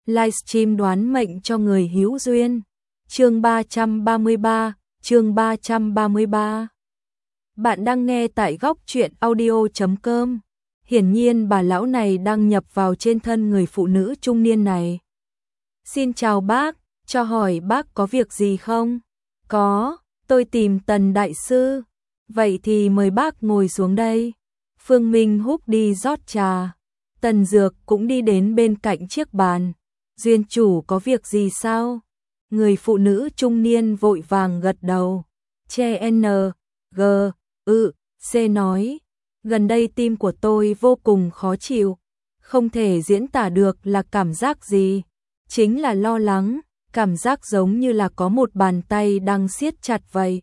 livestream đoán mệnh cho người hữu duyên. Chương 333, chương 333. Bạn đang nghe tại góc truyện audio.com. Hiển nhiên bà lão này đang nhập vào trên thân người phụ nữ trung niên này. Xin chào bác, cho hỏi bác có việc gì không? Có, tôi tìm Tần đại sư. Vậy thì mời bác ngồi xuống đây. Phương Minh Húc đi rót trà. Tần Dược cũng đi đến bên cạnh chiếc bàn. Duyên chủ có việc gì sao? Người phụ nữ trung niên vội vàng gật đầu. Che N, G, C nói. Gần đây tim của tôi vô cùng khó chịu. Không thể diễn tả được là cảm giác gì. Chính là lo lắng, cảm giác giống như là có một bàn tay đang siết chặt vậy.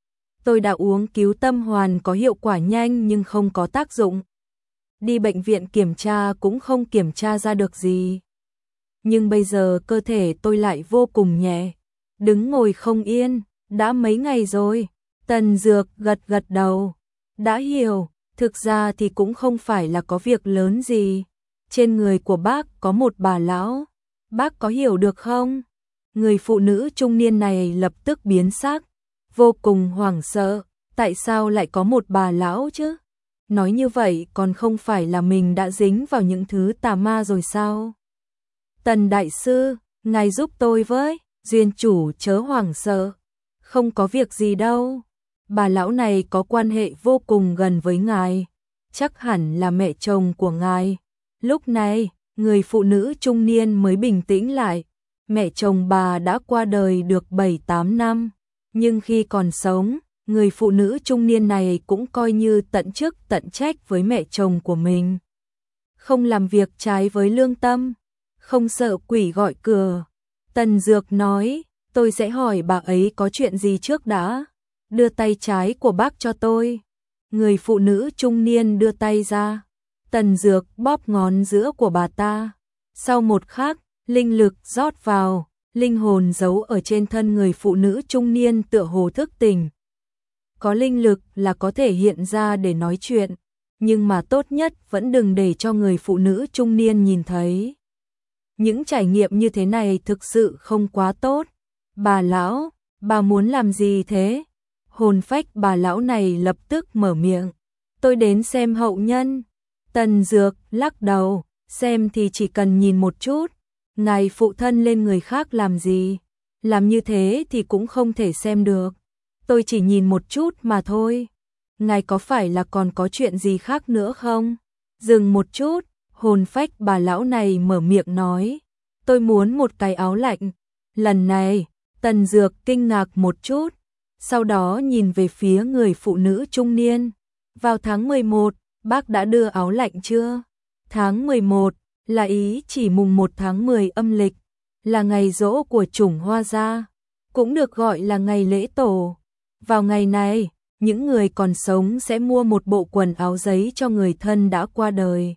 Tôi đã uống cứu tâm hoàn có hiệu quả nhanh nhưng không có tác dụng. Đi bệnh viện kiểm tra cũng không kiểm tra ra được gì. Nhưng bây giờ cơ thể tôi lại vô cùng nhẹ, đứng ngồi không yên, đã mấy ngày rồi. Tần Dược gật đầu, đã hiểu, thực ra thì cũng không phải là có việc lớn gì. Trên người của bác có một bà lão, bác có hiểu được không? Người phụ nữ trung niên này lập tức biến sắc, vô cùng hoảng sợ, tại sao lại có một bà lão chứ? Nói như vậy còn không phải là mình đã dính vào những thứ tà ma rồi sao? Tần đại sư, ngài giúp tôi với, duyên chủ chớ hoảng sợ, không có việc gì đâu. Bà lão này có quan hệ vô cùng gần với ngài, chắc hẳn là mẹ chồng của ngài. Lúc này, người phụ nữ trung niên mới bình tĩnh lại, mẹ chồng bà đã qua đời được 7-8 năm, nhưng khi còn sống, người phụ nữ trung niên này cũng coi như tận chức tận trách với mẹ chồng của mình. Không làm việc trái với lương tâm, không sợ quỷ gọi cửa. Tần Dược nói, tôi sẽ hỏi bà ấy có chuyện gì trước đã. Đưa tay trái của bác cho tôi. Người phụ nữ trung niên đưa tay ra. Tần Dược bóp ngón giữa của bà ta. Sau một khắc, linh lực rót vào, linh hồn giấu ở trên thân người phụ nữ trung niên tựa hồ thức tỉnh. Có linh lực là có thể hiện ra để nói chuyện, nhưng mà tốt nhất vẫn đừng để cho người phụ nữ trung niên nhìn thấy. Những trải nghiệm như thế này thực sự không quá tốt. Bà lão, bà muốn làm gì thế? Hồn phách bà lão này lập tức mở miệng. Tôi đến xem hậu nhân. Tần Dược lắc đầu, xem thì chỉ cần nhìn một chút. Ngài phụ thân lên người khác làm gì? Làm như thế thì cũng không thể xem được. Tôi chỉ nhìn một chút mà thôi. Ngài có phải là còn có chuyện gì khác nữa không? Dừng một chút, hồn phách bà lão này mở miệng nói. Tôi muốn một cái áo lạnh. Lần này, Tần Dược kinh ngạc một chút, sau đó nhìn về phía người phụ nữ trung niên. Vào tháng 11, bác đã đưa áo lạnh chưa? Tháng 11 là ý chỉ mùng 1 tháng 10 âm lịch, là ngày giỗ của chủng Hoa gia, cũng được gọi là ngày lễ tổ. Vào ngày này, những người còn sống sẽ mua một bộ quần áo giấy cho người thân đã qua đời.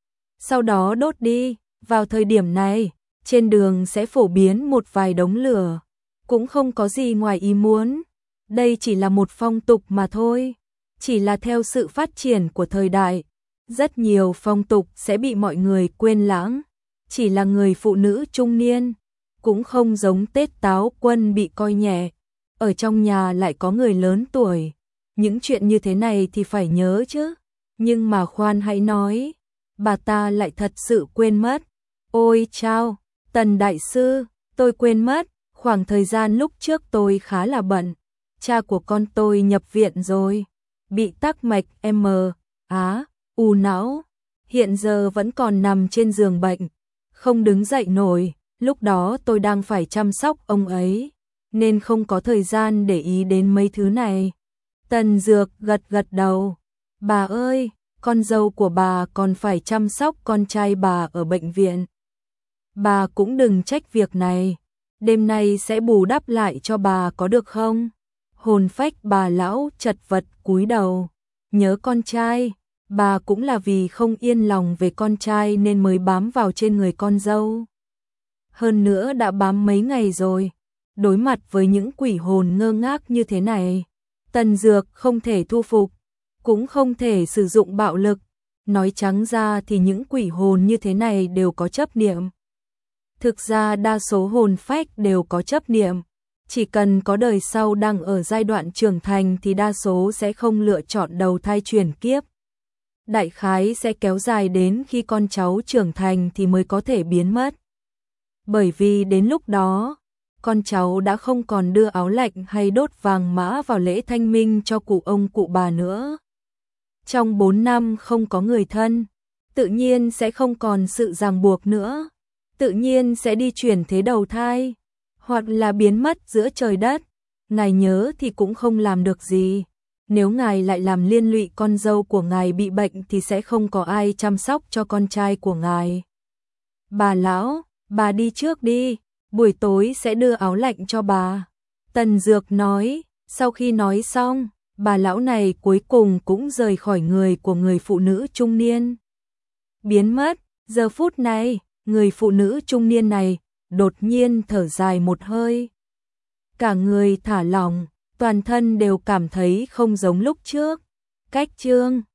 Sau đó đốt đi, vào thời điểm này, trên đường sẽ phổ biến một vài đống lửa, cũng không có gì ngoài ý muốn. Đây chỉ là một phong tục mà thôi, chỉ là theo sự phát triển của thời đại, rất nhiều phong tục sẽ bị mọi người quên lãng. Chỉ là người phụ nữ trung niên, cũng không giống Tết Táo Quân bị coi nhẹ, ở trong nhà lại có người lớn tuổi. Những chuyện như thế này thì phải nhớ chứ, nhưng mà khoan hãy nói, bà ta lại thật sự quên mất. Ôi chao, Tần đại sư, tôi quên mất, khoảng thời gian lúc trước tôi khá là bận, cha của con tôi nhập viện rồi, bị tắc mạch u não, hiện giờ vẫn còn nằm trên giường bệnh, không đứng dậy nổi, lúc đó tôi đang phải chăm sóc ông ấy, nên không có thời gian để ý đến mấy thứ này. Tần Dược gật đầu, bà ơi, con dâu của bà còn phải chăm sóc con trai bà ở bệnh viện. Bà cũng đừng trách việc này, đêm nay sẽ bù đắp lại cho bà có được không? Hồn phách bà lão chật vật cúi đầu, nhớ con trai, bà cũng là vì không yên lòng về con trai nên mới bám vào trên người con dâu. Hơn nữa đã bám mấy ngày rồi, đối mặt với những quỷ hồn ngơ ngác như thế này, Tần Dược không thể thu phục, cũng không thể sử dụng bạo lực. Nói trắng ra thì những quỷ hồn như thế này đều có chấp niệm. Thực ra đa số hồn phách đều có chấp niệm, chỉ cần có đời sau đang ở giai đoạn trưởng thành thì đa số sẽ không lựa chọn đầu thai chuyển kiếp. Đại khái sẽ kéo dài đến khi con cháu trưởng thành thì mới có thể biến mất. Bởi vì đến lúc đó, con cháu đã không còn đưa áo lạnh hay đốt vàng mã vào lễ thanh minh cho cụ ông cụ bà nữa. Trong 4 năm không có người thân, tự nhiên sẽ không còn sự ràng buộc nữa, tự nhiên sẽ đi chuyển thế đầu thai, hoặc là biến mất giữa trời đất. Ngài nhớ thì cũng không làm được gì. Nếu ngài lại làm liên lụy con dâu của ngài bị bệnh thì sẽ không có ai chăm sóc cho con trai của ngài. Bà lão, bà đi trước đi, buổi tối sẽ đưa áo lạnh cho bà. Tần Dược nói, sau khi nói xong, bà lão này cuối cùng cũng rời khỏi người của người phụ nữ trung niên. Biến mất, giờ phút này, người phụ nữ trung niên này đột nhiên thở dài một hơi. Cả người thả lỏng, toàn thân đều cảm thấy không giống lúc trước. Cách chương